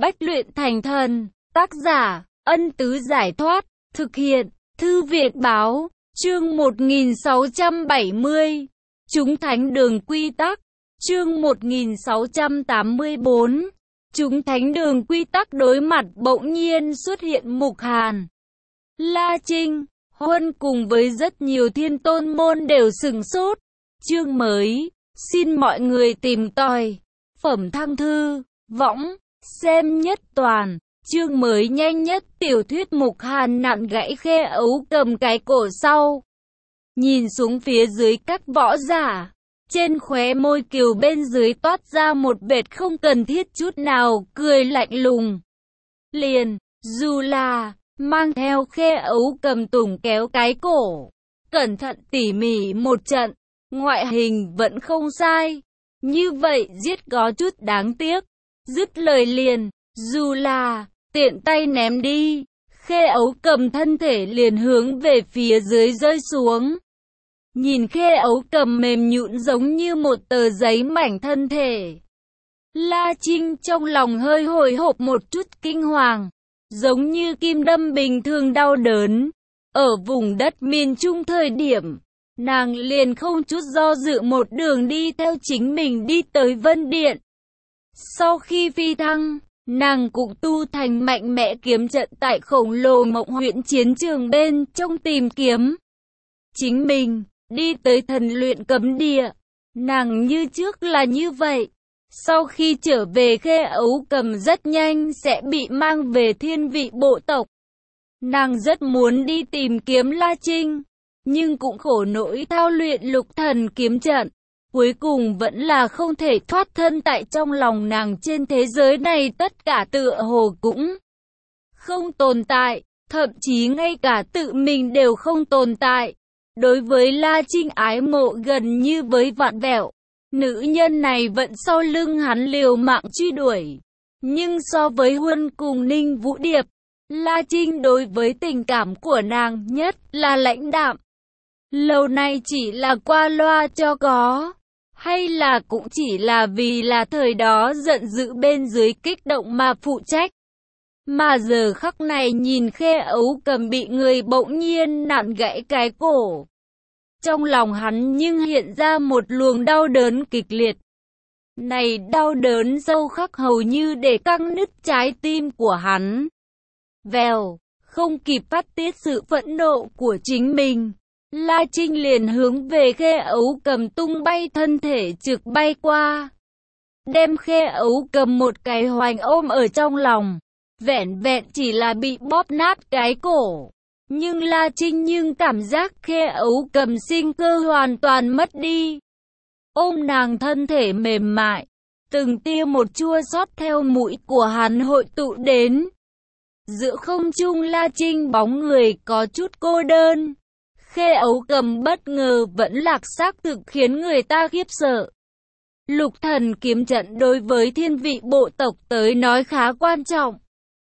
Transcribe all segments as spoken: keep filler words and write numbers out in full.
Bách luyện thành thần. Tác giả, Ân Tứ Giải Thoát. Thực hiện, Thư Việt Báo. Chương một nghìn sáu trăm bảy mươi. Chúng thánh đường quy tắc. Chương một nghìn sáu trăm tám mươi bốn. Chúng thánh đường quy tắc. Đối mặt bỗng nhiên xuất hiện Mục Hàn, La Trinh, Huân cùng với rất nhiều thiên tôn môn đều sửng sốt. Chương mới, xin mọi người tìm tòi Phẩm Thăng Thư, võng, xem nhất toàn. Chương mới nhanh nhất tiểu thuyết. Mục Hàn nặn gãy Khê Ấu Cầm cái cổ sau, nhìn xuống phía dưới các võ giả. Trên khóe môi Kiều bên dưới toát ra một vệt không cần thiết chút nào, cười lạnh lùng. Liền, dù là mang theo Khê Ấu Cầm tùng kéo cái cổ, cẩn thận tỉ mỉ một trận, ngoại hình vẫn không sai. Như vậy giết có chút đáng tiếc. Dứt lời liền, dù là tiện tay ném đi, Khê Ấu Cầm thân thể liền hướng về phía dưới rơi xuống. Nhìn Khê Ấu Cầm mềm nhũn giống như một tờ giấy mảnh thân thể, La Trinh trong lòng hơi hồi hộp một chút kinh hoàng, giống như kim đâm bình thường đau đớn. Ở vùng đất miền Trung thời điểm, nàng liền không chút do dự một đường đi theo chính mình đi tới Vân Điện. Sau khi phi thăng, nàng cũng tu thành mạnh mẽ kiếm trận tại khổng lồ Mộng Huyễn chiến trường bên trong tìm kiếm chính mình. Đi tới thần luyện cấm địa, nàng như trước là như vậy. Sau khi trở về Khê Ấu Cầm rất nhanh sẽ bị mang về thiên vị bộ tộc. Nàng rất muốn đi tìm kiếm La Trinh, nhưng cũng khổ nỗi thao luyện lục thần kiếm trận, cuối cùng vẫn là không thể thoát thân. Tại trong lòng nàng trên thế giới này tất cả tựa hồ cũng không tồn tại, thậm chí ngay cả tự mình đều không tồn tại. Đối với La Trinh ái mộ gần như với vạn vẹo, nữ nhân này vẫn sau lưng hắn liều mạng truy đuổi. Nhưng so với Huân cùng Ninh Vũ Điệp, La Trinh đối với tình cảm của nàng nhất là lãnh đạm. Lâu nay chỉ là qua loa cho có, hay là cũng chỉ là vì là thời đó giận dữ bên dưới kích động mà phụ trách. Mà giờ khắc này nhìn Khê Ấu Cầm bị người bỗng nhiên nặn gãy cái cổ, trong lòng hắn nhưng hiện ra một luồng đau đớn kịch liệt. Này đau đớn sâu khắc hầu như để căng nứt trái tim của hắn. Vèo, không kịp phát tiết sự phẫn nộ của chính mình, La Trinh liền hướng về Khê Ấu Cầm tung bay, thân thể trực bay qua, đem Khê Ấu Cầm một cái hoành ôm ở trong lòng. Vẻn vẹn chỉ là bị bóp nát cái cổ, nhưng La Trinh nhưng cảm giác Khê Ấu Cầm sinh cơ hoàn toàn mất đi. Ôm nàng thân thể mềm mại, từng tia một chua xót theo mũi của hắn hội tụ đến. Giữa không trung La Trinh bóng người có chút cô đơn. Khê Ấu Cầm bất ngờ vẫn lạc xác thực khiến người ta khiếp sợ. Lục thần kiếm trận đối với thiên vị bộ tộc tới nói khá quan trọng.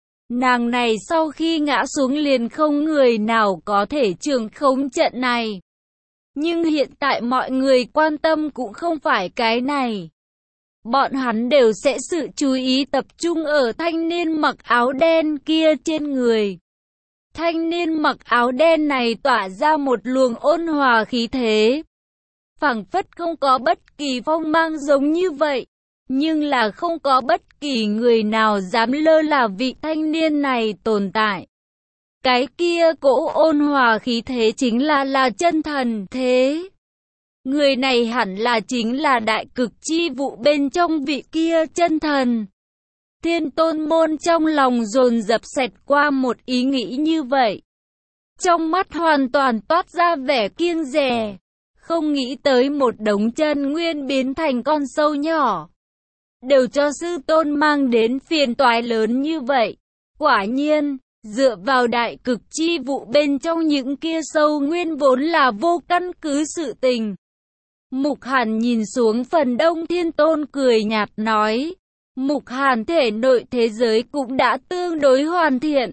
Nàng này sau khi ngã xuống liền không người nào có thể trưởng khống trận này. Nhưng hiện tại mọi người quan tâm cũng không phải cái này. Bọn hắn đều sẽ sự chú ý tập trung ở thanh niên mặc áo đen kia trên người. Thanh niên mặc áo đen này tỏa ra một luồng ôn hòa khí thế, phảng phất không có bất kỳ phong mang giống như vậy. Nhưng là không có bất kỳ người nào dám lơ là vị thanh niên này tồn tại. Cái kia cỗ ôn hòa khí thế chính là là chân thần thế. Người này hẳn là chính là đại cực chi vụ bên trong vị kia chân thần. Thiên tôn môn trong lòng dồn dập xẹt qua một ý nghĩ như vậy. Trong mắt hoàn toàn toát ra vẻ kiêng dè, không nghĩ tới một đống chân nguyên biến thành con sâu nhỏ đều cho sư tôn mang đến phiền toái lớn như vậy. Quả nhiên, dựa vào đại cực chi vụ bên trong những kia sâu nguyên vốn là vô căn cứ sự tình. Mục Hàn nhìn xuống phần đông thiên tôn cười nhạt nói, Mục Hàn thể nội thế giới cũng đã tương đối hoàn thiện.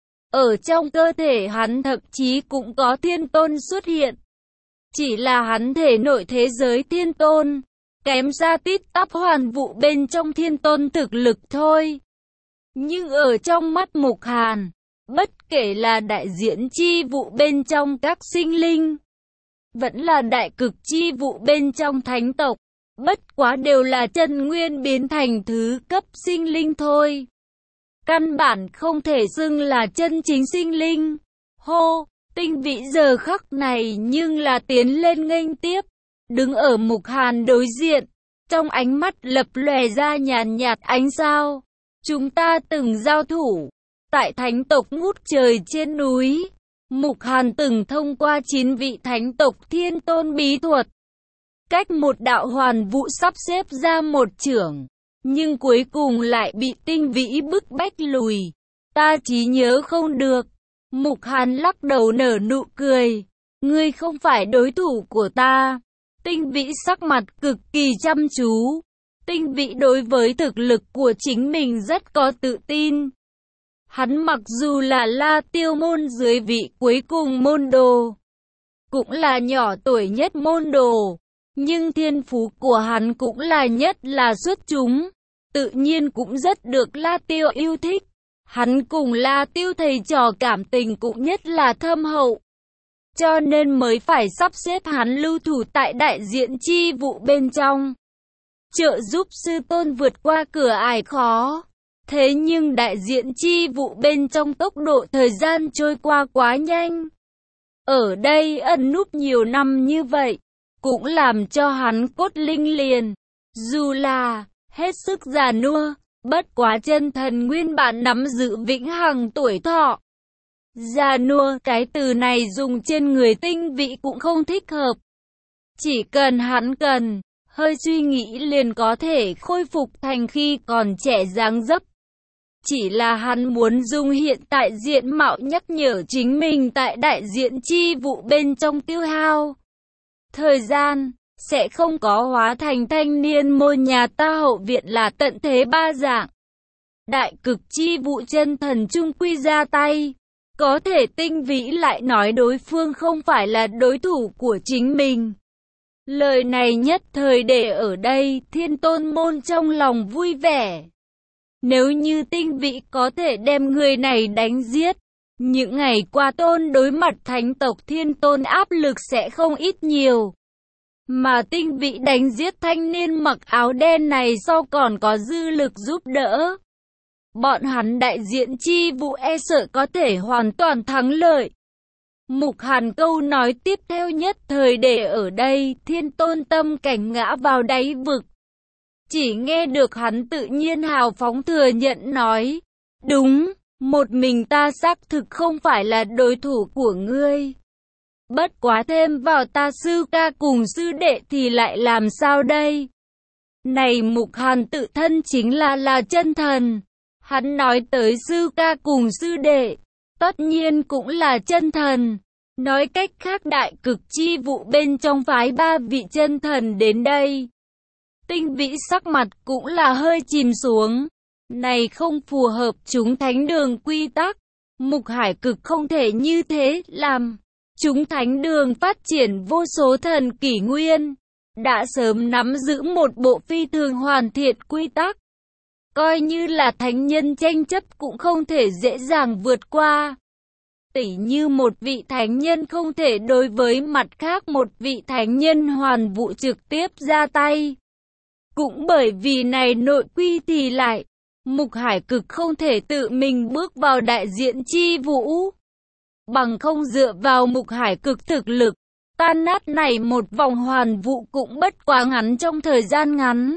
Ở trong cơ thể hắn thậm chí cũng có thiên tôn xuất hiện. Chỉ là hắn thể nội thế giới thiên tôn kém ra tít tắp hoàn vụ bên trong thiên tôn thực lực thôi. Nhưng ở trong mắt Mục Hàn, bất kể là đại diện chi vụ bên trong các sinh linh, vẫn là đại cực chi vụ bên trong thánh tộc, bất quá đều là chân nguyên biến thành thứ cấp sinh linh thôi. Căn bản không thể xưng là chân chính sinh linh. Hô, Tinh Vĩ giờ khắc này nhưng là tiến lên nghênh tiếp, đứng ở Mục Hàn đối diện, trong ánh mắt lập lòe ra nhàn nhạt ánh sao. Chúng ta từng giao thủ, tại thánh tộc ngút trời trên núi, Mục Hàn từng thông qua chín vị thánh tộc thiên tôn bí thuật, cách một đạo hoàn vũ sắp xếp ra một chưởng, nhưng cuối cùng lại bị Tinh Vĩ bức bách lùi. Ta trí nhớ không được. Mục Hàn lắc đầu nở nụ cười. Ngươi không phải đối thủ của ta. Tinh Vĩ sắc mặt cực kỳ chăm chú. Tinh Vĩ đối với thực lực của chính mình rất có tự tin. Hắn mặc dù là La Tiêu môn dưới vị cuối cùng môn đồ, cũng là nhỏ tuổi nhất môn đồ, nhưng thiên phú của hắn cũng là nhất là xuất chúng, tự nhiên cũng rất được La Tiêu yêu thích. Hắn cùng La Tiêu thầy trò cảm tình cũng nhất là thâm hậu, cho nên mới phải sắp xếp hắn lưu thủ tại đại diện chi vụ bên trong, trợ giúp sư tôn vượt qua cửa ải khó. Thế nhưng đại diện chi vụ bên trong tốc độ thời gian trôi qua quá nhanh. Ở đây ẩn núp nhiều năm như vậy, cũng làm cho hắn cốt linh liền. Dù là hết sức già nua, bất quá chân thần nguyên bản nắm giữ vĩnh hằng tuổi thọ. Già nua, cái từ này dùng trên người Tinh Vĩ cũng không thích hợp. Chỉ cần hắn cần, hơi suy nghĩ liền có thể khôi phục thành khi còn trẻ dáng dấp. Chỉ là hắn muốn dùng hiện tại diện mạo nhắc nhở chính mình tại đại diện chi vụ bên trong tiêu hao thời gian, sẽ không có hóa thành thanh niên môn nhà ta hậu viện là tận thế ba dạng. Đại cực chi vụ chân thần trung quy ra tay, có thể Tinh Vĩ lại nói đối phương không phải là đối thủ của chính mình. Lời này nhất thời để ở đây thiên tôn môn trong lòng vui vẻ. Nếu như Tinh Vĩ có thể đem người này đánh giết, những ngày qua tôn đối mặt thánh tộc thiên tôn áp lực sẽ không ít nhiều. Mà Tinh Vĩ đánh giết thanh niên mặc áo đen này sau còn có dư lực giúp đỡ, bọn hắn đại diện chi vụ e sợ có thể hoàn toàn thắng lợi. Mục Hàn câu nói tiếp theo nhất thời để ở đây thiên tôn tâm cảnh ngã vào đáy vực. Chỉ nghe được hắn tự nhiên hào phóng thừa nhận nói, đúng, một mình ta xác thực không phải là đối thủ của ngươi. Bất quá thêm vào ta sư ca cùng sư đệ thì lại làm sao đây? Này Mục Hàn tự thân chính là là chân thần. Hắn nói tới sư ca cùng sư đệ, tất nhiên cũng là chân thần. Nói cách khác đại cực chi vụ bên trong phái ba vị chân thần đến đây. Tinh Vĩ sắc mặt cũng là hơi chìm xuống. Này không phù hợp chúng thánh đường quy tắc. Mục Hải Cực không thể như thế làm. Chúng thánh đường phát triển vô số thần kỷ nguyên, đã sớm nắm giữ một bộ phi thường hoàn thiện quy tắc. Coi như là thánh nhân tranh chấp cũng không thể dễ dàng vượt qua. Tỉ như một vị thánh nhân không thể đối với mặt khác một vị thánh nhân hoàn vũ trực tiếp ra tay. Cũng bởi vì này nội quy thì lại, Mục Hải Cực không thể tự mình bước vào đại diện chi vũ. Bằng không dựa vào Mục Hải Cực thực lực, tan nát này một vòng hoàn vũ cũng bất quá ngắn trong thời gian ngắn.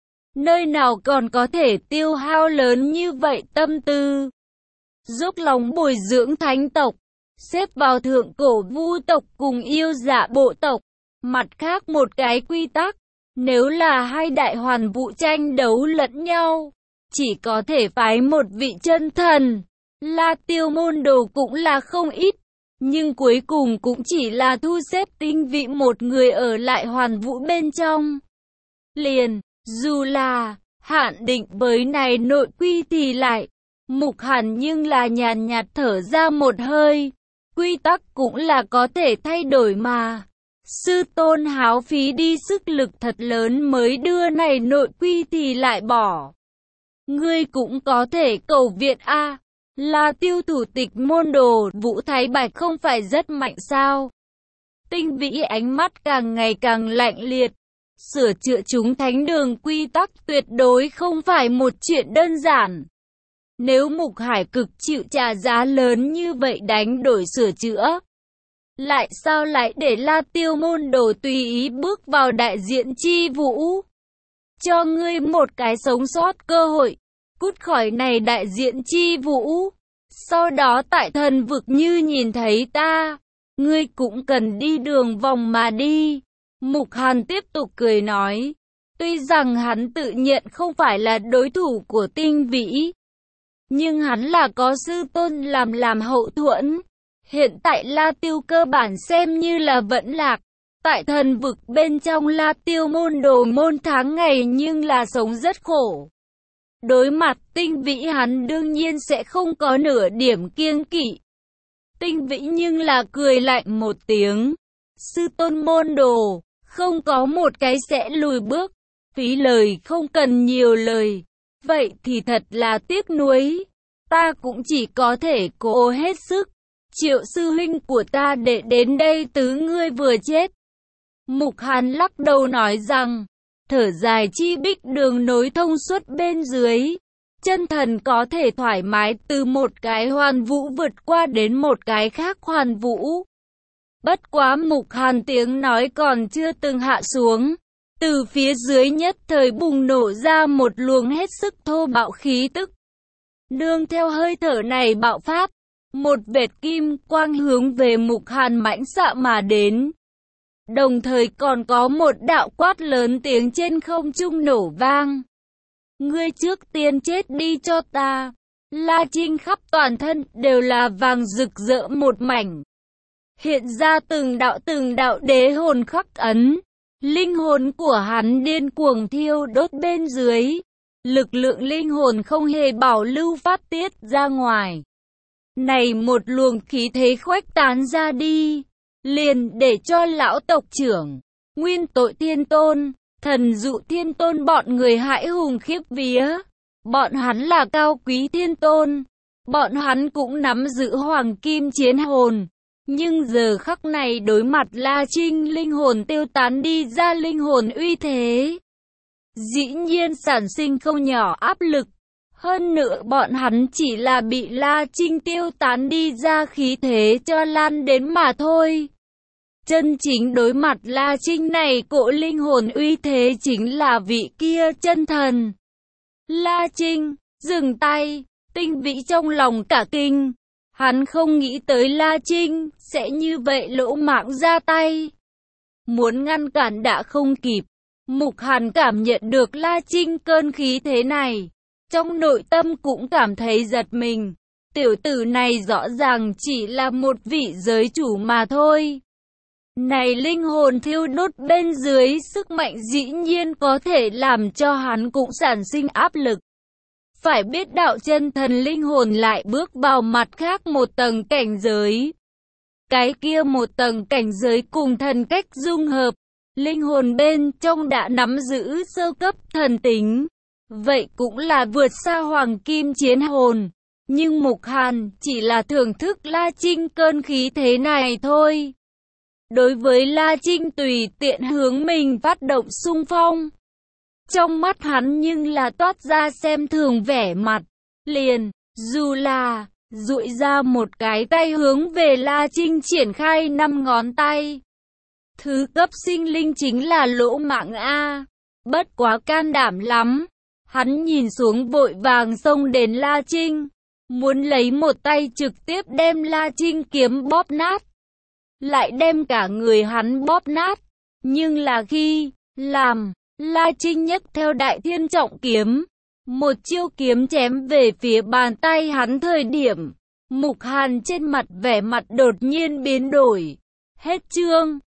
Nơi nào còn có thể tiêu hao lớn như vậy tâm tư. Dốc lòng bồi dưỡng thánh tộc, xếp vào thượng cổ vu tộc cùng yêu dạ bộ tộc. Mặt khác một cái quy tắc, nếu là hai đại hoàn vũ tranh đấu lẫn nhau, chỉ có thể phái một vị chân thần. La Tiêu môn đồ cũng là không ít, nhưng cuối cùng cũng chỉ là thu xếp Tinh Vĩ một người ở lại hoàn vũ bên trong. Liền, dù là hạn định với này nội quy thì lại, Mục Hàn nhưng là nhàn nhạt thở ra một hơi. Quy tắc cũng là có thể thay đổi mà. Sư tôn háo phí đi sức lực thật lớn mới đưa này nội quy thì lại bỏ. Ngươi cũng có thể cầu viện a. Là Tiêu thủ tịch môn đồ Vũ Thái Bạch không phải rất mạnh sao? Tinh Vĩ ánh mắt càng ngày càng lạnh liệt. Sửa chữa chúng thánh đường quy tắc tuyệt đối không phải một chuyện đơn giản. Nếu Mục Hải Cực chịu trả giá lớn như vậy đánh đổi sửa chữa, lại sao lại để La Tiêu môn đồ tùy ý bước vào đại diện chi vũ? Cho ngươi một cái sống sót cơ hội, cút khỏi này đại diện chi vũ. Sau đó tại thần vực như nhìn thấy ta, ngươi cũng cần đi đường vòng mà đi. Mục Hàn tiếp tục cười nói, tuy rằng hắn tự nhận không phải là đối thủ của Tinh Vĩ, nhưng hắn là có sư tôn làm làm hậu thuẫn. Hiện tại La Tiêu cơ bản xem như là vẫn lạc. Tại thần vực bên trong La Tiêu môn đồ môn tháng ngày nhưng là sống rất khổ. Đối mặt Tinh Vĩ hắn đương nhiên sẽ không có nửa điểm kiêng kỵ. Tinh Vĩ nhưng là cười lạnh một tiếng. Sư tôn môn đồ, không có một cái sẽ lùi bước. Phí lời không cần nhiều lời. Vậy thì thật là tiếc nuối. Ta cũng chỉ có thể cố hết sức. Triệu sư huynh của ta để đến đây tứ ngươi vừa chết. Mục Hàn lắc đầu nói rằng, thở dài chi bích đường nối thông suốt bên dưới. Chân thần có thể thoải mái từ một cái hoàn vũ vượt qua đến một cái khác hoàn vũ. Bất quá Mục Hàn tiếng nói còn chưa từng hạ xuống. Từ phía dưới nhất thời bùng nổ ra một luồng hết sức thô bạo khí tức. Nương theo hơi thở này bạo phát, một vệt kim quang hướng về Mục Hàn mãnh xạ mà đến. Đồng thời còn có một đạo quát lớn tiếng trên không trung nổ vang. Ngươi trước tiên chết đi cho ta. La Trinh khắp toàn thân đều là vàng rực rỡ một mảnh. Hiện ra từng đạo từng đạo đế hồn khắc ấn. Linh hồn của hắn điên cuồng thiêu đốt bên dưới. Lực lượng linh hồn không hề bảo lưu phát tiết ra ngoài. Này một luồng khí thế khuếch tán ra đi, liền để cho lão tộc trưởng, Nguyên Tội Thiên Tôn, Thần Dụ Thiên Tôn bọn người hãi hùng khiếp vía. Bọn hắn là cao quý thiên tôn, bọn hắn cũng nắm giữ hoàng kim chiến hồn. Nhưng giờ khắc này đối mặt La Trinh linh hồn tiêu tán đi ra linh hồn uy thế. Dĩ nhiên sản sinh không nhỏ áp lực. Hơn nữa bọn hắn chỉ là bị La Trinh tiêu tán đi ra khí thế cho lan đến mà thôi. Chân chính đối mặt La Trinh này cỗ linh hồn uy thế chính là vị kia chân thần. La Trinh, dừng tay, Tinh Vĩ trong lòng cả kinh. Hắn không nghĩ tới La Trinh sẽ như vậy lỗ mãng ra tay. Muốn ngăn cản đã không kịp. Mục Hàn cảm nhận được La Trinh cơn khí thế này. Trong nội tâm cũng cảm thấy giật mình. Tiểu tử này rõ ràng chỉ là một vị giới chủ mà thôi. Này linh hồn thiêu đốt bên dưới sức mạnh dĩ nhiên có thể làm cho hắn cũng sản sinh áp lực. Phải biết đạo chân thần linh hồn lại bước vào mặt khác một tầng cảnh giới. Cái kia một tầng cảnh giới cùng thần cách dung hợp. Linh hồn bên trong đã nắm giữ sơ cấp thần tính. Vậy cũng là vượt xa hoàng kim chiến hồn. Nhưng Mục Hàn chỉ là thưởng thức La Trinh cơn khí thế này thôi. Đối với La Trinh tùy tiện hướng mình phát động xung phong. Trong mắt hắn nhưng là toát ra xem thường vẻ mặt. Liền, dù là, duỗi ra một cái tay hướng về La Trinh triển khai năm ngón tay. Thứ cấp sinh linh chính là lỗ mạng A. Bất quá can đảm lắm. Hắn nhìn xuống vội vàng xông đến La Trinh. Muốn lấy một tay trực tiếp đem La Trinh kiếm bóp nát. Lại đem cả người hắn bóp nát. Nhưng là khi làm, La Trinh nhấc theo Đại Thiên Trọng Kiếm. Một chiêu kiếm chém về phía bàn tay hắn thời điểm. Mục Hàn trên mặt vẻ mặt đột nhiên biến đổi. Hết chương.